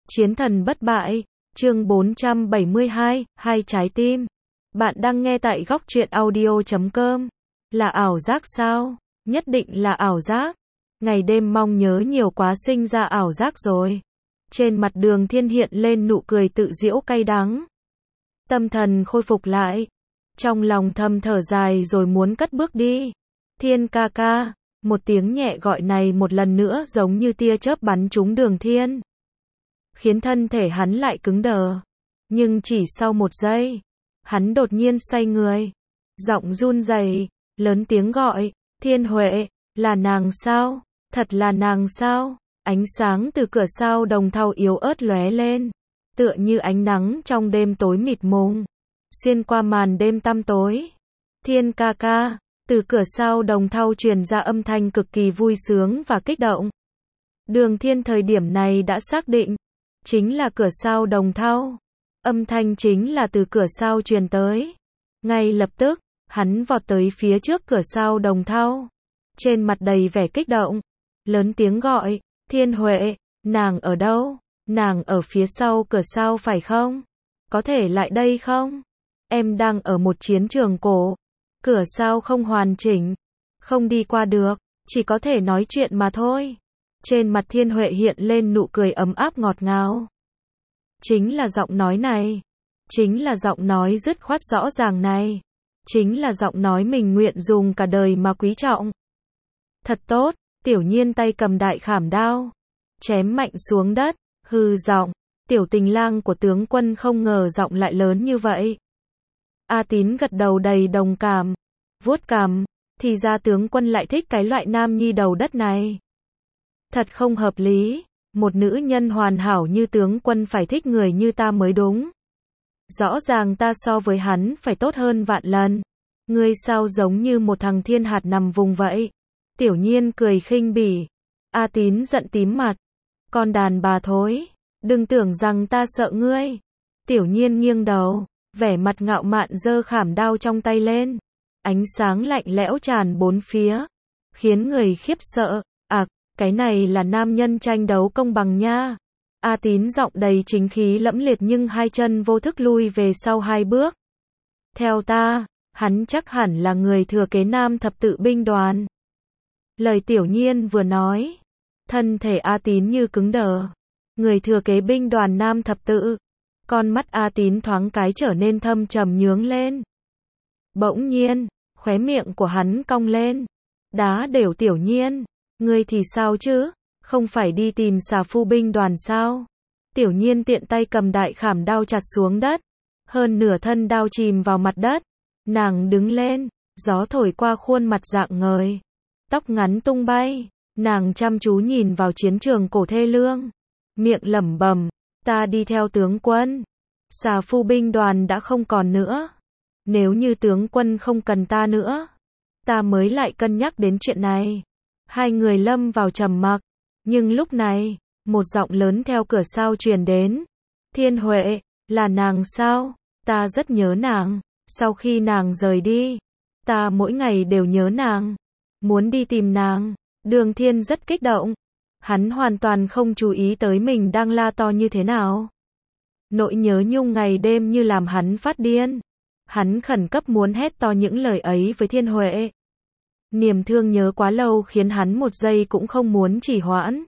Chiến thần bất bại, chương 472, hai trái tim. Bạn đang nghe tại góc truyện audio.com. Là ảo giác sao? Nhất định là ảo giác. Ngày đêm mong nhớ nhiều quá sinh ra ảo giác rồi. Trên mặt Đường Thiên hiện lên nụ cười tự giễu cay đắng. Tâm thần khôi phục lại. Trong lòng thầm thở dài rồi muốn cất bước đi. Thiên ca ca. Một tiếng nhẹ gọi này một lần nữa giống như tia chớp bắn trúng Đường Thiên, khiến thân thể hắn lại cứng đờ. Nhưng chỉ sau một giây, hắn đột nhiên xoay người, giọng run rẩy, lớn tiếng gọi, Thiên Huệ, là nàng sao? Thật là nàng sao? Ánh sáng từ cửa sau đồng thau yếu ớt lóe lên, tựa như ánh nắng trong đêm tối mịt mùng, xuyên qua màn đêm tăm tối. Thiên ca ca. Từ cửa sau đồng thau truyền ra âm thanh cực kỳ vui sướng và kích động. Đường Thiên thời điểm này đã xác định, chính là cửa sau đồng thau. Âm thanh chính là từ cửa sau truyền tới. Ngay lập tức, hắn vọt tới phía trước cửa sau đồng thau. Trên mặt đầy vẻ kích động. Lớn tiếng gọi, Thiên Huệ, nàng ở đâu? Nàng ở phía sau cửa sau phải không? Có thể lại đây không? Em đang ở một chiến trường cổ. Cửa sau không hoàn chỉnh, không đi qua được, chỉ có thể nói chuyện mà thôi. Trên mặt Thiên Huệ hiện lên nụ cười ấm áp ngọt ngào. Chính là giọng nói này, chính là giọng nói dứt khoát rõ ràng này, chính là giọng nói mình nguyện dùng cả đời mà quý trọng. Thật tốt, Tiểu Nhiên tay cầm đại khảm đao, chém mạnh xuống đất, hư giọng, tiểu tình lang của tướng quân không ngờ giọng lại lớn như vậy. A Tín gật đầu đầy đồng cảm, vuốt cằm, thì ra tướng quân lại thích cái loại nam nhi đầu đất này. Thật không hợp lý, một nữ nhân hoàn hảo như tướng quân phải thích người như ta mới đúng. Rõ ràng ta so với hắn phải tốt hơn vạn lần. Ngươi sao giống như một thằng thiên hạt nằm vùng vậy? Tiểu Nhiên cười khinh bỉ. A Tín giận tím mặt. Con đàn bà thối, đừng tưởng rằng ta sợ ngươi. Tiểu Nhiên nghiêng đầu, vẻ mặt ngạo mạn giơ khảm đao trong tay lên. Ánh sáng lạnh lẽo tràn bốn phía, khiến người khiếp sợ. Cái này là nam nhân tranh đấu công bằng nha. A Tín giọng đầy chính khí lẫm liệt nhưng hai chân vô thức lui về sau hai bước. Theo ta, hắn chắc hẳn là người thừa kế Nam thập tự binh đoàn. Lời Tiểu Nhiên vừa nói, thân thể A Tín như cứng đờ. Người thừa kế binh đoàn Nam thập tự. Con mắt A Tín thoáng cái trở nên thâm trầm nhướng lên. Bỗng nhiên, khóe miệng của hắn cong lên. Đá đều Tiểu Nhiên, ngươi thì sao chứ? Không phải đi tìm xà phu binh đoàn sao? Tiểu Nhiên tiện tay cầm đại khảm đao chặt xuống đất. Hơn nửa thân đao chìm vào mặt đất. Nàng đứng lên, gió thổi qua khuôn mặt rạng ngời. Tóc ngắn tung bay, nàng chăm chú nhìn vào chiến trường cổ thê lương. Miệng lẩm bẩm, ta đi theo tướng quân. Xà phu binh đoàn đã không còn nữa. Nếu như tướng quân không cần ta nữa, ta mới lại cân nhắc đến chuyện này. Hai người lâm vào trầm mặc. Nhưng lúc này, một giọng lớn theo cửa sau truyền đến. Thiên Huệ, là nàng sao? Ta rất nhớ nàng. Sau khi nàng rời đi, ta mỗi ngày đều nhớ nàng. Muốn đi tìm nàng. Đường Thiên rất kích động. Hắn hoàn toàn không chú ý tới mình đang la to như thế nào. Nỗi nhớ nhung ngày đêm như làm hắn phát điên. Hắn khẩn cấp muốn hét to những lời ấy với Thiên Huệ. Niềm thương nhớ quá lâu khiến hắn một giây cũng không muốn trì hoãn.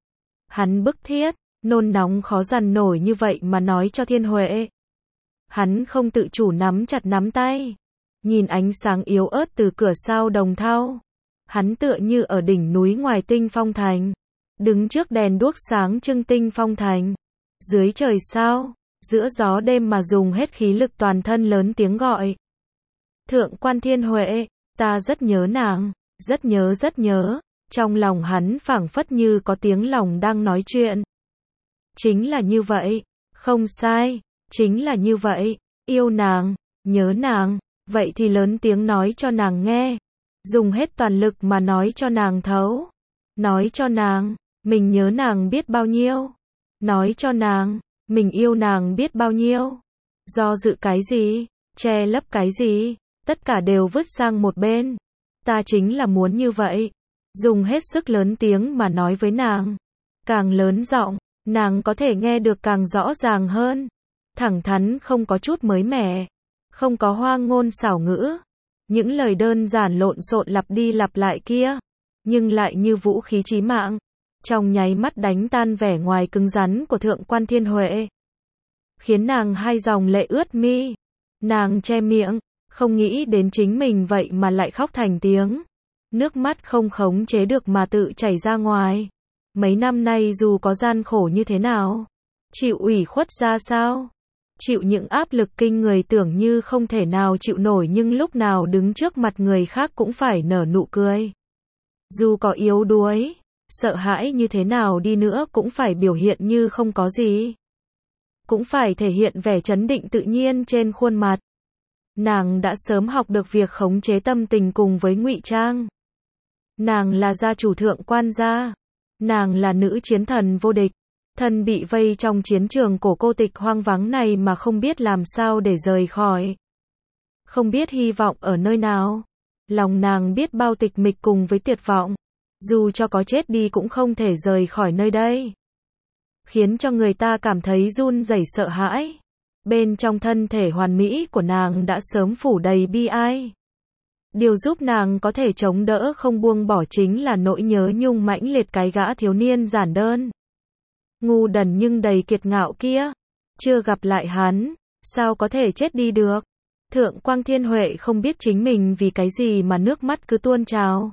Hắn bức thiết, nôn nóng khó dằn nổi như vậy mà nói cho Thiên Huệ. Hắn không tự chủ nắm chặt nắm tay. Nhìn ánh sáng yếu ớt từ cửa sau đồng thau. Hắn tựa như ở đỉnh núi ngoài Tinh Phong Thành. Đứng trước đèn đuốc sáng trưng Tinh Phong Thành. Dưới trời sao, giữa gió đêm mà dùng hết khí lực toàn thân lớn tiếng gọi. Thượng quan Thiên Huệ, ta rất nhớ nàng, rất nhớ rất nhớ. Trong lòng hắn phảng phất như có tiếng lòng đang nói chuyện. Chính là như vậy, không sai, chính là như vậy, yêu nàng, nhớ nàng, vậy thì lớn tiếng nói cho nàng nghe. Dùng hết toàn lực mà nói cho nàng thấu. Nói cho nàng, mình nhớ nàng biết bao nhiêu. Nói cho nàng, mình yêu nàng biết bao nhiêu. Do dự cái gì, che lấp cái gì, tất cả đều vứt sang một bên. Ta chính là muốn như vậy. Dùng hết sức lớn tiếng mà nói với nàng. Càng lớn giọng, Nàng có thể nghe được càng rõ ràng hơn. Thẳng thắn, không có chút mới mẻ, không có hoa ngôn xảo ngữ. Những lời đơn giản lộn xộn lặp đi lặp lại kia, nhưng lại như vũ khí chí mạng, trong nháy mắt đánh tan vẻ ngoài cứng rắn của Thượng quan Thiên Huệ, khiến nàng hai dòng lệ ướt mi. Nàng che miệng, không nghĩ đến chính mình vậy mà lại khóc thành tiếng. Nước mắt không khống chế được mà tự chảy ra ngoài. Mấy năm nay dù có gian khổ như thế nào, chịu ủy khuất ra sao, chịu những áp lực kinh người tưởng như không thể nào chịu nổi, nhưng lúc nào đứng trước mặt người khác cũng phải nở nụ cười. Dù có yếu đuối, sợ hãi như thế nào đi nữa cũng phải biểu hiện như không có gì. Cũng phải thể hiện vẻ trấn định tự nhiên trên khuôn mặt. Nàng đã sớm học được việc khống chế tâm tình cùng với ngụy trang. Nàng là gia chủ Thượng quan gia. Nàng là nữ chiến thần vô địch. Thân bị vây trong chiến trường cổ cô tịch hoang vắng này mà không biết làm sao để rời khỏi. Không biết hy vọng ở nơi nào. Lòng nàng biết bao tịch mịch cùng với tuyệt vọng. Dù cho có chết đi cũng không thể rời khỏi nơi đây. Khiến cho người ta cảm thấy run rẩy sợ hãi. Bên trong thân thể hoàn mỹ của nàng đã sớm phủ đầy bi ai. Điều giúp nàng có thể chống đỡ không buông bỏ chính là nỗi nhớ nhung mãnh liệt cái gã thiếu niên giản đơn, ngu đần nhưng đầy kiệt ngạo kia. Chưa gặp lại hắn, sao có thể chết đi được? Thượng quan Thiên Huệ không biết chính mình vì cái gì mà nước mắt cứ tuôn trào.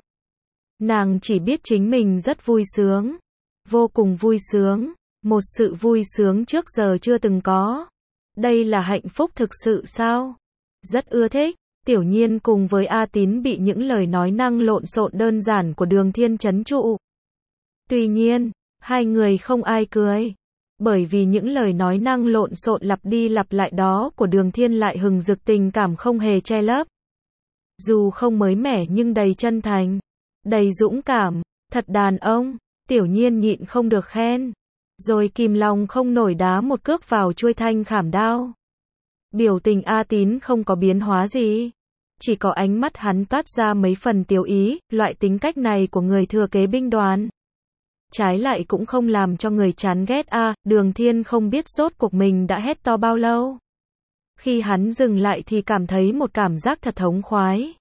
Nàng chỉ biết chính mình rất vui sướng, vô cùng vui sướng, một sự vui sướng trước giờ chưa từng có. Đây là hạnh phúc thực sự sao? Rất ưa thích. Tiểu Nhiên cùng với A Tín bị những lời nói năng lộn xộn đơn giản của Đường Thiên trấn trụ. Tuy nhiên, hai người không ai cười, bởi vì những lời nói năng lộn xộn lặp đi lặp lại đó của Đường Thiên lại hừng rực tình cảm không hề che lấp. Dù không mới mẻ nhưng đầy chân thành, đầy dũng cảm, thật đàn ông. Tiểu Nhiên nhịn không được khen, rồi kìm lòng không nổi đá một cước vào chuôi thanh khảm đao. Biểu tình A Tín không có biến hóa gì, chỉ có ánh mắt hắn toát ra mấy phần tiêu ý. Loại tính cách này của người thừa kế binh đoàn, trái lại cũng không làm cho người chán ghét. Đường Thiên không biết rốt cuộc mình đã hét to bao lâu. Khi hắn dừng lại thì cảm thấy một cảm giác thật thống khoái.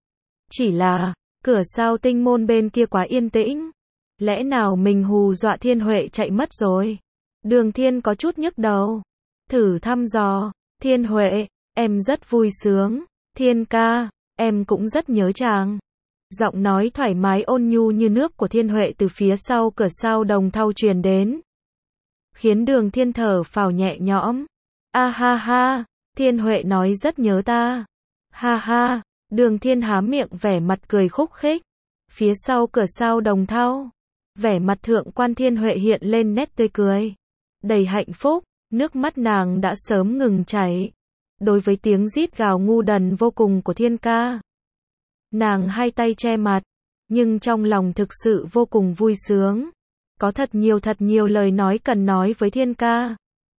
Chỉ là, cửa sao tinh môn bên kia quá yên tĩnh. Lẽ nào mình hù dọa Thiên Huệ chạy mất rồi? Đường Thiên có chút nhức đầu, thử thăm dò. Thiên Huệ, em rất vui sướng. Thiên ca, em cũng rất nhớ chàng. Giọng nói thoải mái ôn nhu như nước của Thiên Huệ từ phía sau cửa sao đồng thau truyền đến, khiến Đường Thiên thở phào nhẹ nhõm. A ha ha, Thiên Huệ nói rất nhớ ta. Ha ha, Đường Thiên há miệng vẻ mặt cười khúc khích. Phía sau cửa sao đồng thau, vẻ mặt Thượng quan Thiên Huệ hiện lên nét tươi cười, đầy hạnh phúc. Nước mắt nàng đã sớm ngừng chảy. Đối với tiếng rít gào ngu đần vô cùng của Thiên ca, nàng hai tay che mặt, nhưng trong lòng thực sự vô cùng vui sướng. Có thật nhiều lời nói cần nói với Thiên ca.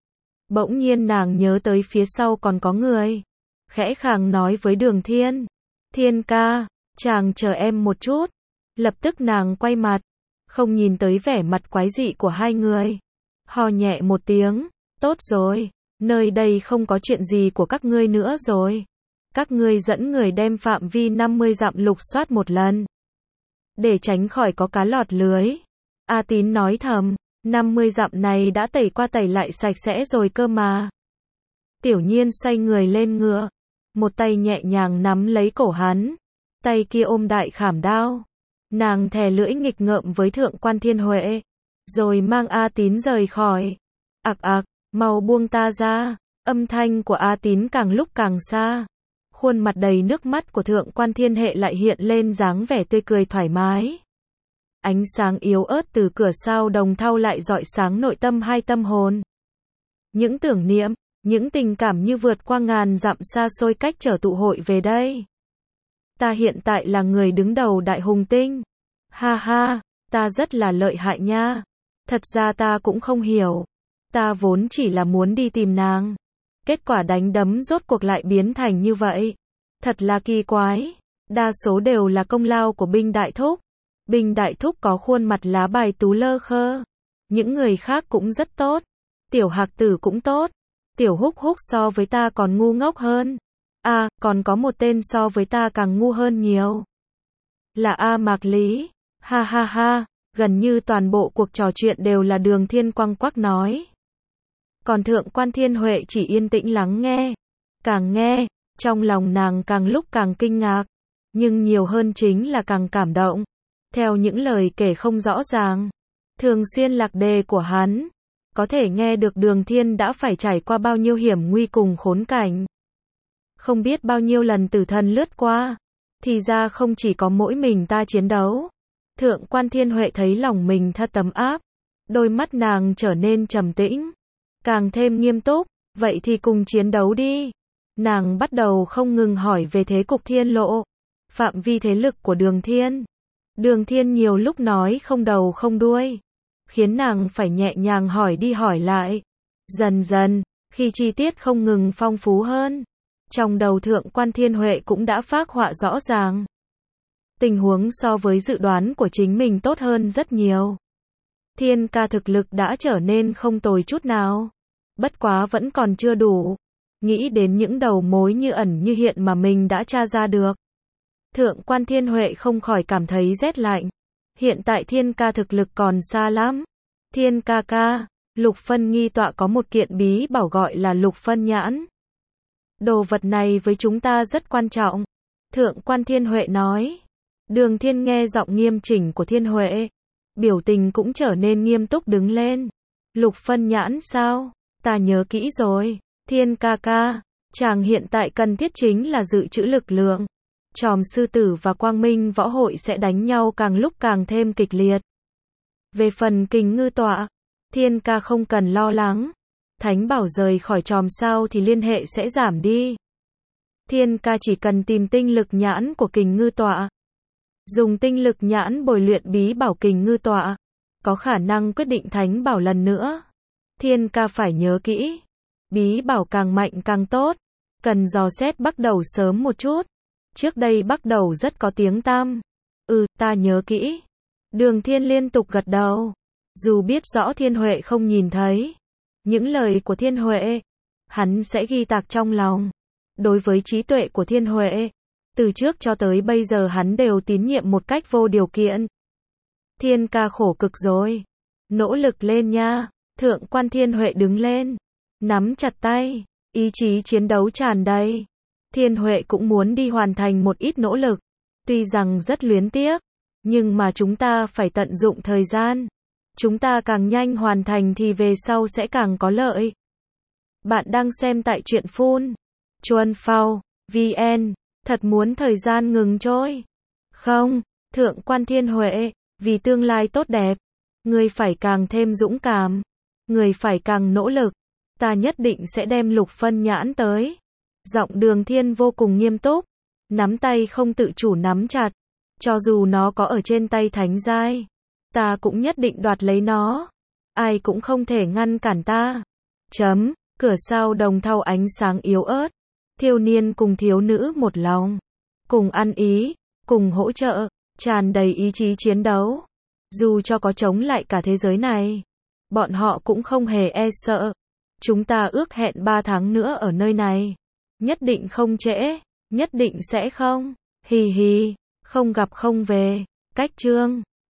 Bỗng nhiên nàng nhớ tới phía sau còn có người, khẽ khàng nói với Đường Thiên. Thiên ca, chàng chờ em một chút. Lập tức nàng quay mặt, không nhìn tới vẻ mặt quái dị của hai người. Ho nhẹ một tiếng. Tốt rồi, nơi đây không có chuyện gì của các ngươi nữa rồi. Các ngươi dẫn người đem phạm vi 50 dặm lục soát một lần, để tránh khỏi có cá lọt lưới. A Tín nói thầm, 50 dặm này đã tẩy qua tẩy lại sạch sẽ rồi cơ mà. Tiểu Nhiên xoay người lên ngựa, một tay nhẹ nhàng nắm lấy cổ hắn, tay kia ôm đại khảm đao. Nàng thè lưỡi nghịch ngợm với Thượng quan Thiên Huệ, rồi mang A Tín rời khỏi. Ặc ặc, mau buông ta ra. Âm thanh của A Tín càng lúc càng xa. Khuôn mặt đầy nước mắt của Thượng quan Thiên Huệ lại hiện lên dáng vẻ tươi cười thoải mái. Ánh sáng yếu ớt từ cửa sao đồng thau lại rọi sáng nội tâm hai tâm hồn. Những tưởng niệm, những tình cảm như vượt qua ngàn dặm xa xôi cách trở tụ hội về đây. Ta hiện tại là người đứng đầu Đại Hùng Tinh. Ha ha, ta rất là lợi hại nha. Thật ra ta cũng không hiểu. Ta vốn chỉ là muốn đi tìm nàng. Kết quả đánh đấm rốt cuộc lại biến thành như vậy. Thật là kỳ quái. Đa số đều là công lao của Binh Đại Thúc. Binh Đại Thúc có khuôn mặt lá bài tú lơ khơ, Những người khác cũng rất tốt. Tiểu Hạc Tử cũng tốt. Tiểu Húc Húc so với ta còn ngu ngốc hơn. À, còn có một tên so với ta càng ngu hơn nhiều. Là A Mạc Lý. Ha ha ha, gần như toàn bộ cuộc trò chuyện đều là Đường Thiên quăng quắc nói. Còn Thượng quan Thiên Huệ chỉ yên tĩnh lắng nghe. Càng nghe, trong lòng nàng càng lúc càng kinh ngạc. Nhưng nhiều hơn chính là càng cảm động. Theo những lời kể không rõ ràng, thường xuyên lạc đề của hắn, có thể nghe được Đường Thiên đã phải trải qua bao nhiêu hiểm nguy cùng khốn cảnh. Không biết bao nhiêu lần tử thần lướt qua. Thì ra không chỉ có mỗi mình ta chiến đấu. Thượng quan Thiên Huệ thấy lòng mình thật ấm áp. Đôi mắt nàng trở nên trầm tĩnh. Càng thêm nghiêm túc. Vậy thì cùng chiến đấu đi. Nàng bắt đầu không ngừng hỏi về thế cục thiên lộ. Phạm vi thế lực của Đường Thiên. Đường Thiên nhiều lúc nói không đầu không đuôi. Khiến nàng phải nhẹ nhàng hỏi đi hỏi lại. Dần dần, khi chi tiết không ngừng phong phú hơn, trong đầu Thượng quan Thiên Huệ cũng đã phác họa rõ ràng. Tình huống so với dự đoán của chính mình tốt hơn rất nhiều. Thiên ca thực lực đã trở nên không tồi chút nào. Bất quá vẫn còn chưa đủ. Nghĩ đến những đầu mối như ẩn như hiện mà mình đã tra ra được. Thượng quan Thiên Huệ không khỏi cảm thấy rét lạnh. Hiện tại Thiên ca thực lực còn xa lắm. Thiên ca ca, Lục Phân nghi tọa có một kiện bí bảo gọi là Lục Phân nhãn. Đồ vật này với chúng ta rất quan trọng. Thượng quan Thiên Huệ nói. Đường Thiên nghe giọng nghiêm chỉnh của Thiên Huệ. Biểu tình cũng trở nên nghiêm túc đứng lên. Lục Phân nhãn sao? Ta nhớ kỹ rồi. Thiên ca ca, chàng hiện tại cần thiết chính là dự trữ lực lượng. Tròm sư tử và Quang Minh võ hội sẽ đánh nhau càng lúc càng thêm kịch liệt. Về phần Kình Ngư tọa, Thiên ca không cần lo lắng. Thánh bảo rời khỏi tròm sao thì liên hệ sẽ giảm đi. Thiên ca chỉ cần tìm tinh lực nhãn của Kình Ngư tọa. Dùng tinh lực nhãn bồi luyện bí bảo Kình Ngư tọa. Có khả năng quyết định thánh bảo lần nữa. Thiên ca phải nhớ kỹ. Bí bảo càng mạnh càng tốt. Cần dò xét bắt đầu sớm một chút. Trước đây bắt đầu rất có tiếng tăm. Ta nhớ kỹ. Đường Thiên liên tục gật đầu. Dù biết rõ Thiên Huệ không nhìn thấy những lời của Thiên Huệ, hắn sẽ ghi tạc trong lòng. Đối với trí tuệ của Thiên Huệ, từ trước cho tới bây giờ hắn đều tín nhiệm một cách vô điều kiện. Thiên ca khổ cực rồi. Nỗ lực lên nha. Thượng quan Thiên Huệ đứng lên. Nắm chặt tay. Ý chí chiến đấu tràn đầy. Thiên Huệ cũng muốn đi hoàn thành một ít nỗ lực. Tuy rằng rất luyến tiếc. Nhưng mà chúng ta phải tận dụng thời gian. Chúng ta càng nhanh hoàn thành thì về sau sẽ càng có lợi. Bạn đang xem tại truyện phun Chuan Phao VN. Thật muốn thời gian ngừng trôi. Không, Thượng quan Thiên Huệ, vì tương lai tốt đẹp, người phải càng thêm dũng cảm. Người phải càng nỗ lực. Ta nhất định sẽ đem Lục Phân nhãn tới. Giọng Đường Thiên vô cùng nghiêm túc. Nắm tay không tự chủ nắm chặt. Cho dù nó có ở trên tay thánh giai, ta cũng nhất định đoạt lấy nó. Ai cũng không thể ngăn cản ta. Cửa sau đồng thau ánh sáng yếu ớt. Thiếu niên cùng thiếu nữ một lòng. Cùng ăn ý, cùng hỗ trợ, tràn đầy ý chí chiến đấu. Dù cho có chống lại cả thế giới này, bọn họ cũng không hề e sợ. Chúng ta ước hẹn 3 tháng nữa ở nơi này. Nhất định không trễ, nhất định sẽ không. Hì hì, không gặp không về. Cách chương